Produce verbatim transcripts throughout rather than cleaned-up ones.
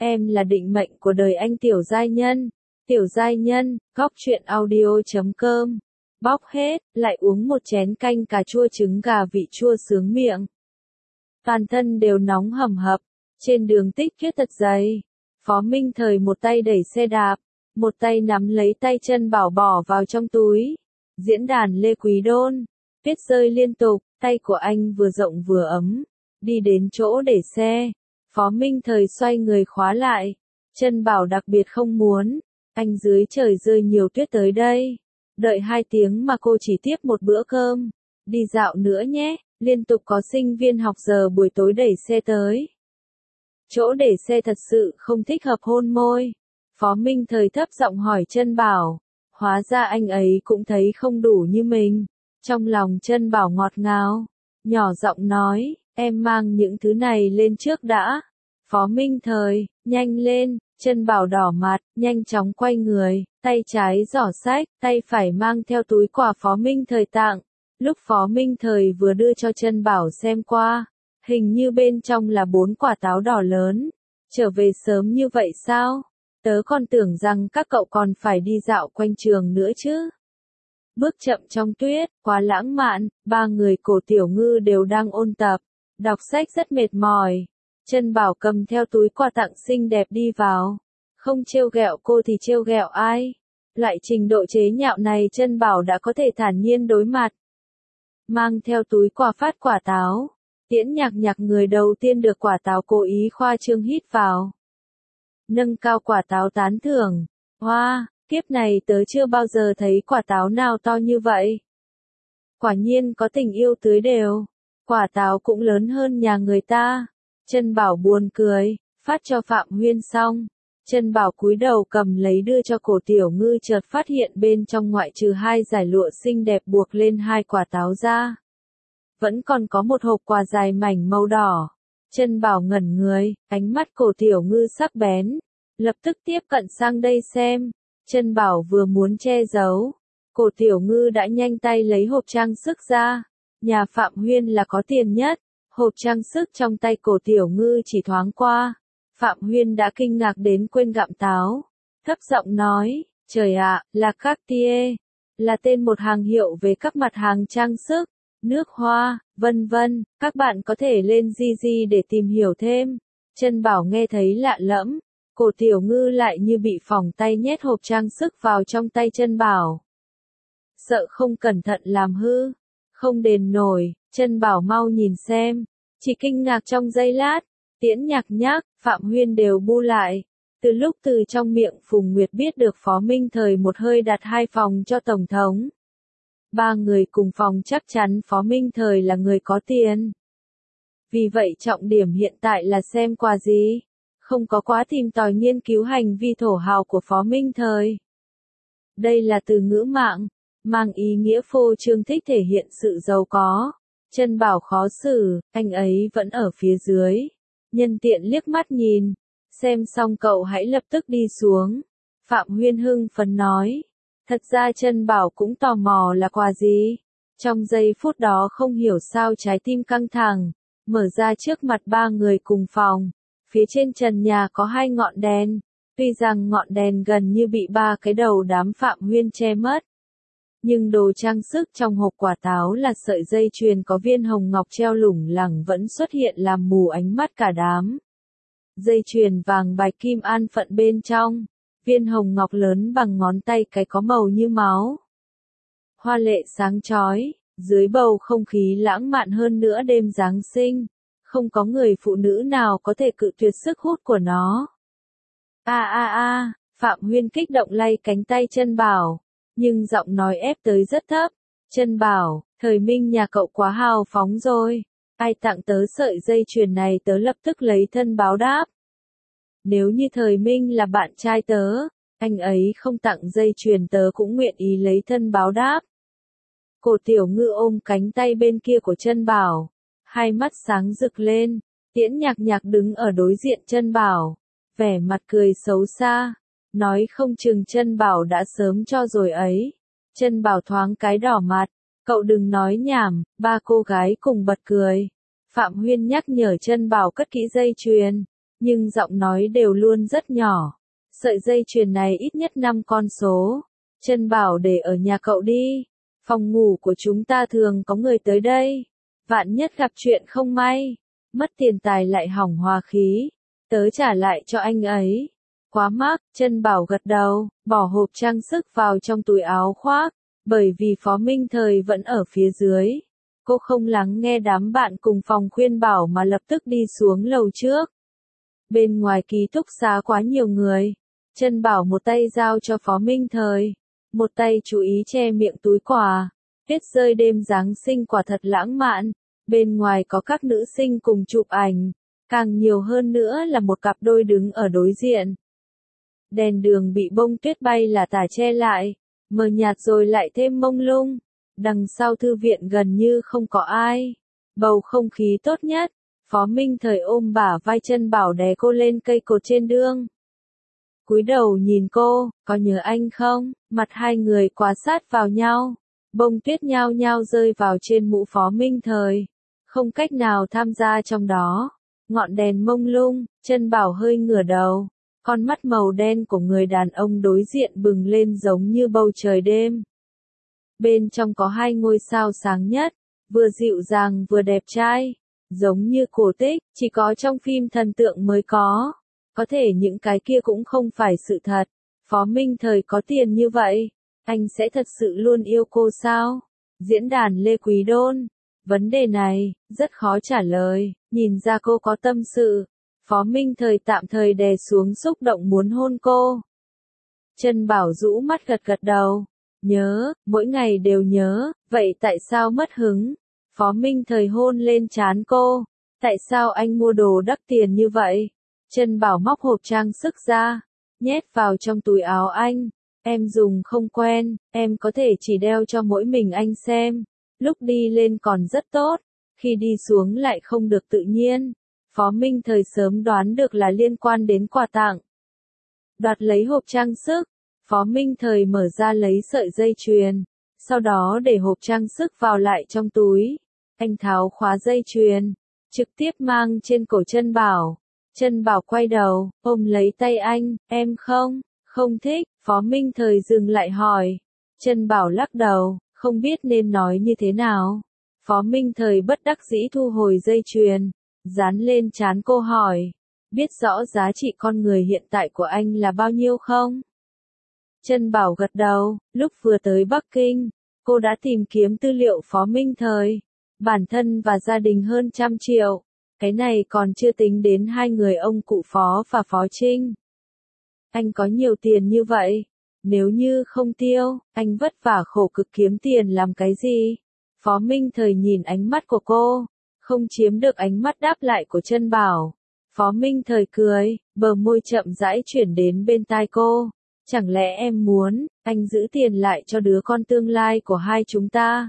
Em là định mệnh của đời anh tiểu giai nhân. Tiểu giai nhân, góc truyện audio.com. Bóc hết, lại uống một chén canh cà chua trứng gà vị chua sướng miệng. Toàn thân đều nóng hầm hập, trên đường tích tuyết thật dày. Phó Minh Thời một tay đẩy xe đạp, một tay nắm lấy tay Chân Bảo bỏ vào trong túi. Diễn đàn Lê Quý Đôn, tuyết rơi liên tục, tay của anh vừa rộng vừa ấm. Đi đến chỗ để xe, Phó Minh Thời xoay người khóa lại. Chân Bảo đặc biệt không muốn, anh dưới trời rơi nhiều tuyết tới đây. Đợi hai tiếng mà cô chỉ tiếp một bữa cơm. Đi dạo nữa nhé, liên tục có sinh viên học giờ buổi tối đẩy xe tới. Chỗ để xe thật sự không thích hợp hôn môi. Phó Minh Thời thấp giọng hỏi Chân Bảo. Hóa ra anh ấy cũng thấy không đủ như mình. Trong lòng Chân Bảo ngọt ngào, nhỏ giọng nói, em mang những thứ này lên trước đã. Phó Minh Thời, nhanh lên. Chân Bảo đỏ mặt, nhanh chóng quay người, tay trái giỏ sách, tay phải mang theo túi quà Phó Minh Thời tặng. Lúc Phó Minh Thời vừa đưa cho Chân Bảo xem qua, hình như bên trong là bốn quả táo đỏ lớn. Trở về sớm như vậy sao? Tớ còn tưởng rằng các cậu còn phải đi dạo quanh trường nữa chứ. Bước chậm trong tuyết, quá lãng mạn, ba người Cổ Tiểu Ngư đều đang ôn tập, đọc sách rất mệt mỏi. Chân Bảo cầm theo túi quà tặng xinh đẹp đi vào. Không trêu ghẹo cô thì trêu ghẹo ai? Loại trình độ chế nhạo này Chân Bảo đã có thể thản nhiên đối mặt. Mang theo túi quà phát quả táo. Tiễn Nhạc Nhạc người đầu tiên được quả táo cố ý khoa trương hít vào. Nâng cao quả táo tán thưởng. Hoa, wow, kiếp này tớ chưa bao giờ thấy quả táo nào to như vậy. Quả nhiên có tình yêu tưới đều. Quả táo cũng lớn hơn nhà người ta. Chân Bảo buồn cười, phát cho Phạm Huyên xong. Chân Bảo cúi đầu cầm lấy đưa cho Cổ Tiểu Ngư, chợt phát hiện bên trong ngoại trừ hai dải lụa xinh đẹp buộc lên hai quả táo ra, vẫn còn có một hộp quà dài mảnh màu đỏ. Chân Bảo ngẩn người, ánh mắt Cổ Tiểu Ngư sắc bén, lập tức tiếp cận sang đây xem. Chân Bảo vừa muốn che giấu, Cổ Tiểu Ngư đã nhanh tay lấy hộp trang sức ra. Nhà Phạm Huyên là có tiền nhất. Hộp trang sức trong tay Cổ Tiểu Ngư chỉ thoáng qua, Phạm Huyên đã kinh ngạc đến quên gặm táo. Thấp giọng nói, trời ạ, là Cartier, là tên một hàng hiệu về các mặt hàng trang sức, nước hoa, vân vân. Các bạn có thể lên Gigi để tìm hiểu thêm. Chân Bảo nghe thấy lạ lẫm, Cổ Tiểu Ngư lại như bị phỏng tay nhét hộp trang sức vào trong tay Chân Bảo. Sợ không cẩn thận làm hư, không đền nổi. Chân Bảo mau nhìn xem, chỉ kinh ngạc trong giây lát. Tiễn Nhạc Nhác, Phạm Huyên đều bu lại. Từ lúc từ trong miệng Phùng Nguyệt biết được Phó Minh Thời một hơi đặt hai phòng cho Tổng thống. Ba người cùng phòng chắc chắn Phó Minh Thời là người có tiền. Vì vậy trọng điểm hiện tại là xem quà gì, không có quá tìm tòi nghiên cứu hành vi thổ hào của Phó Minh Thời. Đây là từ ngữ mạng, mang ý nghĩa phô trương thích thể hiện sự giàu có. Chân Bảo khó xử, anh ấy vẫn ở phía dưới. Nhân tiện liếc mắt nhìn, xem xong cậu hãy lập tức đi xuống. Phạm Huyên hưng phấn nói. Thật ra Chân Bảo cũng tò mò là quà gì. Trong giây phút đó không hiểu sao trái tim căng thẳng, mở ra trước mặt ba người cùng phòng. Phía trên trần nhà có hai ngọn đèn. Tuy rằng ngọn đèn gần như bị ba cái đầu đám Phạm Huyên che mất, nhưng đồ trang sức trong hộp quả táo là sợi dây chuyền có viên hồng ngọc treo lủng lẳng vẫn xuất hiện làm mù ánh mắt cả đám. Dây chuyền vàng bạch kim an phận bên trong, viên hồng ngọc lớn bằng ngón tay cái có màu như máu. Hoa lệ sáng chói, dưới bầu không khí lãng mạn hơn nữa đêm Giáng sinh, không có người phụ nữ nào có thể cự tuyệt sức hút của nó. A a a, Phạm Huyên kích động lay cánh tay Chân Bảo, nhưng giọng nói ép tới rất thấp. Chân Bảo, Thời Minh nhà cậu quá hào phóng rồi. Ai tặng tớ sợi dây chuyền này tớ lập tức lấy thân báo đáp. Nếu như Thời Minh là bạn trai tớ, anh ấy không tặng dây chuyền tớ cũng nguyện ý lấy thân báo đáp. Cổ Tiểu Ngư ôm cánh tay bên kia của Chân Bảo, hai mắt sáng rực lên. Tiễn Nhạc Nhạc đứng ở đối diện Chân Bảo, vẻ mặt cười xấu xa, nói không chừng Chân Bảo đã sớm cho rồi ấy. Chân Bảo thoáng cái đỏ mặt, cậu đừng nói nhảm. Ba cô gái cùng bật cười. Phạm Huyên nhắc nhở Chân Bảo cất kỹ dây chuyền, nhưng giọng nói đều luôn rất nhỏ. Sợi dây chuyền này ít nhất năm con số. Trân Bảo để ở nhà cậu đi. Phòng ngủ của chúng ta thường có người tới đây. Vạn nhất gặp chuyện không may. Mất tiền tài lại hỏng hòa khí. Tớ trả lại cho anh ấy. Quá mắc, Trân Bảo gật đầu, bỏ hộp trang sức vào trong túi áo khoác. Bởi vì Phó Minh Thời vẫn ở phía dưới. Cô không lắng nghe đám bạn cùng phòng khuyên bảo mà lập tức đi xuống lầu trước. Bên ngoài ký túc xá quá nhiều người. Trân Bảo một tay giao cho Phó Minh Thời. Một tay chú ý che miệng túi quà. Tuyết rơi đêm Giáng sinh quả thật lãng mạn. Bên ngoài có các nữ sinh cùng chụp ảnh. Càng nhiều hơn nữa là một cặp đôi đứng ở đối diện. Đèn đường bị bông tuyết bay là tả che lại. Mờ nhạt rồi lại thêm mông lung. Đằng sau thư viện gần như không có ai. Bầu không khí tốt nhất. Phó Minh Thời ôm bả vai Trân Bảo đè cô lên cây cột trên đường. Cúi đầu nhìn cô, có nhớ anh không? Mặt hai người quá sát vào nhau. Bông tuyết nhao nhao rơi vào trên mũ Phó Minh Thời. Không cách nào tham gia trong đó. Ngọn đèn mông lung, Trân Bảo hơi ngửa đầu. Con mắt màu đen của người đàn ông đối diện bừng lên giống như bầu trời đêm. Bên trong có hai ngôi sao sáng nhất, vừa dịu dàng vừa đẹp trai. Giống như cổ tích, chỉ có trong phim thần tượng mới có. Có thể những cái kia cũng không phải sự thật. Phó Minh Thời có tiền như vậy, anh sẽ thật sự luôn yêu cô sao? Diễn đàn Lê Quý Đôn. Vấn đề này, rất khó trả lời, nhìn ra cô có tâm sự. Phó Minh Thời tạm thời đè xuống xúc động muốn hôn cô. Trân Bảo rũ mắt gật gật đầu. Nhớ, mỗi ngày đều nhớ, vậy tại sao mất hứng? Phó Minh Thời hôn lên trán cô. Tại sao anh mua đồ đắt tiền như vậy? Trân Bảo móc hộp trang sức ra, nhét vào trong túi áo anh. Em dùng không quen, em có thể chỉ đeo cho mỗi mình anh xem. Lúc đi lên còn rất tốt, khi đi xuống lại không được tự nhiên. Phó Minh Thời sớm đoán được là liên quan đến quà tặng. Đoạt lấy hộp trang sức, Phó Minh Thời mở ra lấy sợi dây chuyền, sau đó để hộp trang sức vào lại trong túi. Anh tháo khóa dây chuyền, trực tiếp mang trên cổ Trân Bảo. Trân Bảo quay đầu, ôm lấy tay anh, em không, không thích. Phó Minh Thời dừng lại hỏi. Trân Bảo lắc đầu, không biết nên nói như thế nào. Phó Minh Thời bất đắc dĩ thu hồi dây chuyền, dán lên trán cô hỏi. Biết rõ giá trị con người hiện tại của anh là bao nhiêu không? Trân Bảo gật đầu, lúc vừa tới Bắc Kinh, cô đã tìm kiếm tư liệu Phó Minh Thời. Bản thân và gia đình hơn trăm triệu. Cái này còn chưa tính đến hai người ông cụ Phó và Phó Trinh. Anh có nhiều tiền như vậy. Nếu như không tiêu, anh vất vả khổ cực kiếm tiền làm cái gì? Phó Minh Thời nhìn ánh mắt của cô, không chiếm được ánh mắt đáp lại của Trân Bảo. Phó Minh Thời cười, bờ môi chậm rãi chuyển đến bên tai cô. Chẳng lẽ em muốn, anh giữ tiền lại cho đứa con tương lai của hai chúng ta?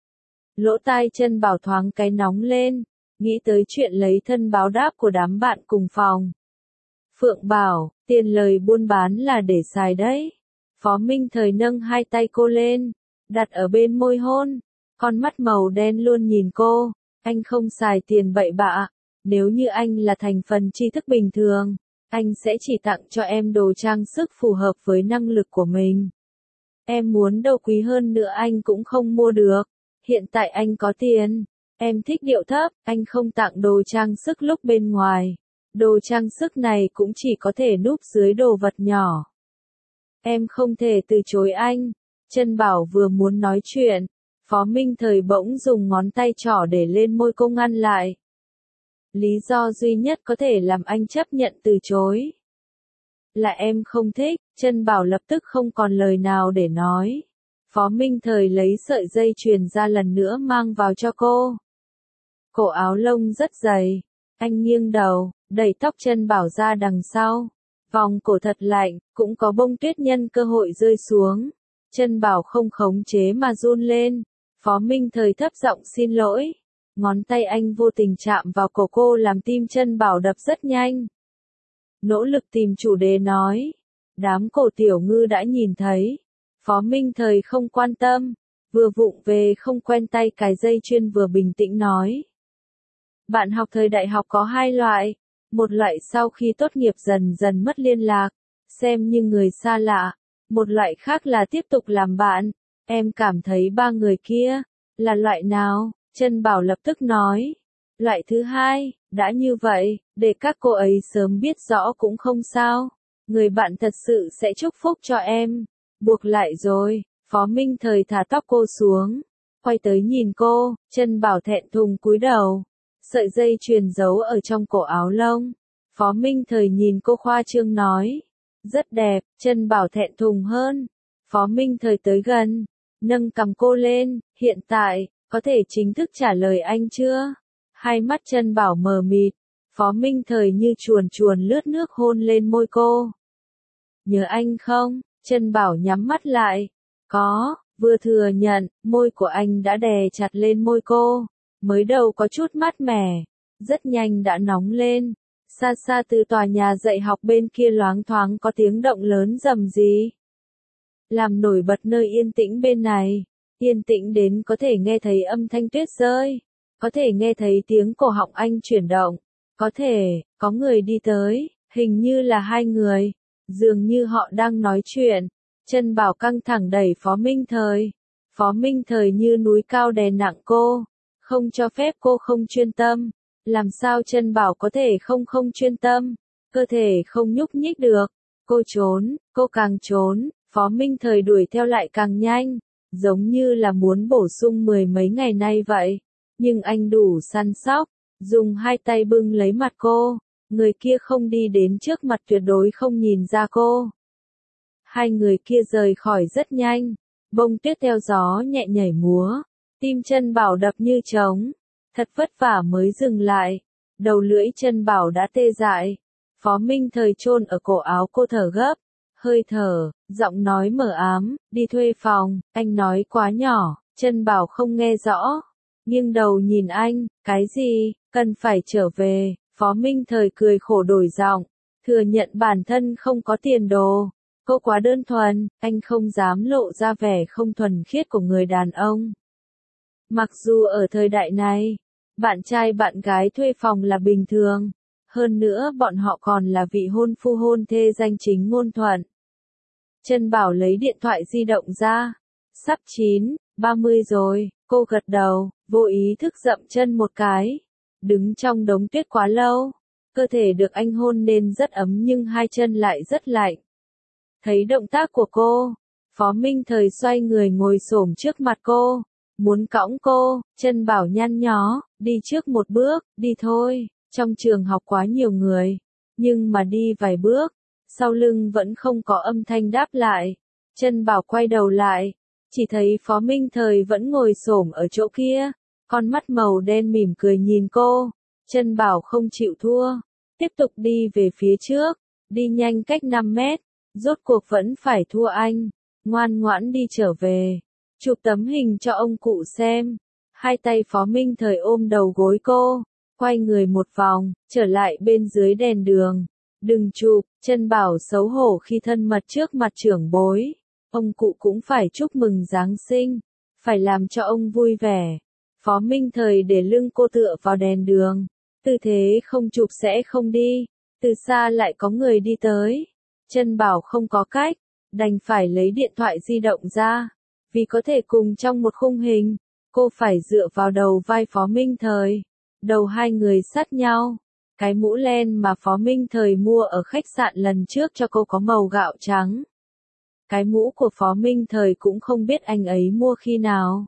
Lỗ tai Trân Bảo thoáng cái nóng lên, nghĩ tới chuyện lấy thân báo đáp của đám bạn cùng phòng. Phượng bảo, tiền lời buôn bán là để xài đấy. Phó Minh Thời nâng hai tay cô lên, đặt ở bên môi hôn. Con mắt màu đen luôn nhìn cô. Anh không xài tiền bậy bạ. Nếu như anh là thành phần tri thức bình thường, anh sẽ chỉ tặng cho em đồ trang sức phù hợp với năng lực của mình. Em muốn đâu quý hơn nữa anh cũng không mua được. Hiện tại anh có tiền. Em thích điệu thấp, anh không tặng đồ trang sức lúc bên ngoài. Đồ trang sức này cũng chỉ có thể núp dưới đồ vật nhỏ. Em không thể từ chối anh. Trân Bảo vừa muốn nói chuyện, Phó Minh Thời bỗng dùng ngón tay trỏ để lên môi cô ngăn lại. Lý do duy nhất có thể làm anh chấp nhận từ chối là em không thích. Trân Bảo lập tức không còn lời nào để nói. Phó Minh Thời lấy sợi dây chuyền ra lần nữa mang vào cho cô. Cổ áo lông rất dày. Anh nghiêng đầu, đẩy tóc Trân Bảo ra đằng sau. Vòng cổ thật lạnh, cũng có bông tuyết nhân cơ hội rơi xuống. Trân Bảo không khống chế mà run lên. Phó Minh Thời thấp giọng xin lỗi. Ngón tay anh vô tình chạm vào cổ cô làm tim Trân Bảo đập rất nhanh. Nỗ lực tìm chủ đề nói. Đám cổ tiểu ngư đã nhìn thấy. Phó Minh Thời không quan tâm. Vừa vụng về không quen tay cài dây chuyền vừa bình tĩnh nói. Bạn học thời đại học có hai loại. một loại sau khi tốt nghiệp dần dần mất liên lạc, xem như người xa lạ, một loại khác là tiếp tục làm bạn. Em cảm thấy ba người kia, là loại nào? Trân Bảo lập tức nói. Loại thứ hai, đã như vậy, để các cô ấy sớm biết rõ cũng không sao. Người bạn thật sự sẽ chúc phúc cho em. Buộc lại rồi, Phó Minh Thời thả tóc cô xuống, quay tới nhìn cô, Trân Bảo thẹn thùng cúi đầu. Sợi dây chuyền giấu ở trong cổ áo lông. Phó Minh Thời nhìn cô khoa trương nói. Rất đẹp, Trân Bảo thẹn thùng hơn. Phó Minh Thời tới gần, nâng cằm cô lên, hiện tại, có thể chính thức trả lời anh chưa? Hai mắt Trân Bảo mờ mịt, Phó Minh Thời như chuồn chuồn lướt nước hôn lên môi cô. Nhớ anh không? Trân Bảo nhắm mắt lại. Có, vừa thừa nhận, môi của anh đã đè chặt lên môi cô. Mới đầu có chút mát mẻ, rất nhanh đã nóng lên. Xa xa từ tòa nhà dạy học bên kia loáng thoáng có tiếng động lớn rầm rì. Làm nổi bật nơi yên tĩnh bên này. Yên tĩnh đến có thể nghe thấy âm thanh tuyết rơi. Có thể nghe thấy tiếng cổ họng anh chuyển động. Có thể, có người đi tới, hình như là hai người. Dường như họ đang nói chuyện. Trân Bảo căng thẳng đẩy Phó Minh Thời. Phó Minh Thời như núi cao đè nặng cô. Không cho phép cô không chuyên tâm. Làm sao Trân Bảo có thể không không chuyên tâm. Cơ thể không nhúc nhích được. Cô trốn, cô càng trốn. Phó Minh Thời đuổi theo lại càng nhanh. Giống như là muốn bổ sung mười mấy ngày nay vậy. Nhưng anh đủ săn sóc. Dùng hai tay bưng lấy mặt cô. Người kia không đi đến trước mặt tuyệt đối không nhìn ra cô. Hai người kia rời khỏi rất nhanh. Bông tuyết theo gió nhẹ nhảy múa. Tim Trân Bảo đập như trống. Thật vất vả mới dừng lại. Đầu lưỡi Trân Bảo đã tê dại. Phó Minh Thời chôn ở cổ áo cô thở gấp. Hơi thở, giọng nói mờ ám, đi thuê phòng, anh nói quá nhỏ. Trân Bảo không nghe rõ. Nghiêng đầu nhìn anh, cái gì, cần phải trở về. Phó Minh Thời cười khổ đổi giọng. Thừa nhận bản thân không có tiền đồ. Cô quá đơn thuần, anh không dám lộ ra vẻ không thuần khiết của người đàn ông. Mặc dù ở thời đại này, bạn trai bạn gái thuê phòng là bình thường. Hơn nữa bọn họ còn là vị hôn phu hôn thê danh chính ngôn thuận. Trân Bảo lấy điện thoại di động ra. Sắp chín, ba mươi rồi, cô gật đầu, vô ý thức dậm chân một cái. Đứng trong đống tuyết quá lâu. Cơ thể được anh hôn nên rất ấm nhưng hai chân lại rất lạnh. Thấy động tác của cô, Phó Minh Thời xoay người ngồi xổm trước mặt cô. Muốn cõng cô, Trân Bảo nhăn nhó, đi trước một bước, đi thôi. Trong trường học quá nhiều người. Nhưng mà đi vài bước, sau lưng vẫn không có âm thanh đáp lại. Trân Bảo quay đầu lại, chỉ thấy Phó Minh Thời vẫn ngồi xổm ở chỗ kia. Con mắt màu đen mỉm cười nhìn cô. Trân Bảo không chịu thua. Tiếp tục đi về phía trước. Đi nhanh cách năm mét. Rốt cuộc vẫn phải thua anh. Ngoan ngoãn đi trở về. Chụp tấm hình cho ông cụ xem. Hai tay Phó Minh Thời ôm đầu gối cô. Quay người một vòng, trở lại bên dưới đèn đường. Đừng chụp, Trân Bảo xấu hổ khi thân mật trước mặt trưởng bối. Ông cụ cũng phải chúc mừng Giáng sinh. Phải làm cho ông vui vẻ. Phó Minh Thời để lưng cô tựa vào đèn đường. Tư thế không chụp sẽ không đi. Từ xa lại có người đi tới. Trân Bảo không có cách. Đành phải lấy điện thoại di động ra. Vì có thể cùng trong một khung hình. Cô phải dựa vào đầu vai Phó Minh Thời. Đầu hai người sát nhau. Cái mũ len mà Phó Minh Thời mua ở khách sạn lần trước cho cô có màu gạo trắng. Cái mũ của Phó Minh Thời cũng không biết anh ấy mua khi nào.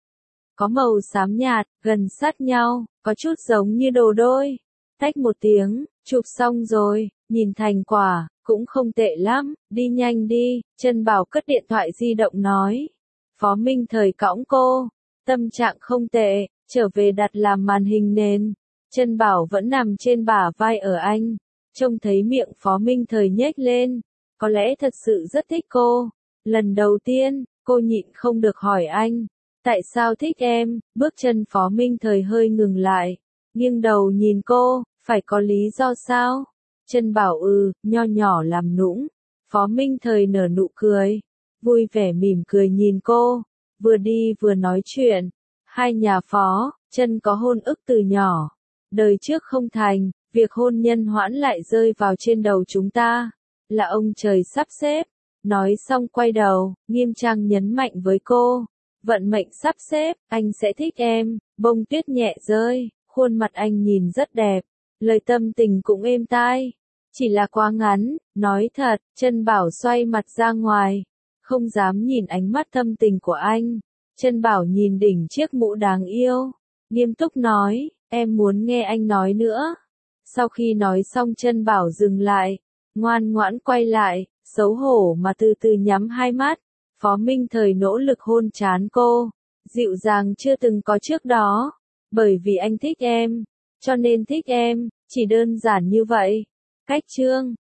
Có màu xám nhạt, gần sát nhau, có chút giống như đồ đôi. Tách một tiếng, chụp xong rồi, nhìn thành quả, cũng không tệ lắm, đi nhanh đi. Trân Bảo cất điện thoại di động nói. Phó Minh Thời cõng cô, tâm trạng không tệ, trở về đặt làm màn hình nền. Trân Bảo vẫn nằm trên bả vai ở anh, trông thấy miệng Phó Minh Thời nhếch lên, có lẽ thật sự rất thích cô. Lần đầu tiên, cô nhịn không được hỏi anh, tại sao thích em? Bước chân Phó Minh Thời hơi ngừng lại, nghiêng đầu nhìn cô, phải có lý do sao? Trân Bảo ừ, nho nhỏ làm nũng. Phó Minh Thời nở nụ cười, vui vẻ mỉm cười nhìn cô, vừa đi vừa nói chuyện. Hai nhà Phó, Trân có hôn ước từ nhỏ. Đời trước không thành, Việc hôn nhân hoãn lại rơi vào trên đầu chúng ta, là ông trời sắp xếp. Nói xong quay đầu, nghiêm trang nhấn mạnh với cô. Vận mệnh sắp xếp, anh sẽ thích em. Bông tuyết nhẹ rơi, khuôn mặt anh nhìn rất đẹp. Lời tâm tình cũng êm tai. Chỉ là quá ngắn, nói thật, Trân Bảo xoay mặt ra ngoài. Không dám nhìn ánh mắt thâm tình của anh. Trân Bảo nhìn đỉnh chiếc mũ đáng yêu. Nghiêm túc nói, em muốn nghe anh nói nữa. Sau khi nói xong Trân Bảo dừng lại. Ngoan ngoãn quay lại, xấu hổ mà từ từ nhắm hai mắt. Phó Minh Thời nỗ lực hôn trán cô. Dịu dàng chưa từng có trước đó. Bởi vì anh thích em. Cho nên thích em, chỉ đơn giản như vậy. Cách chương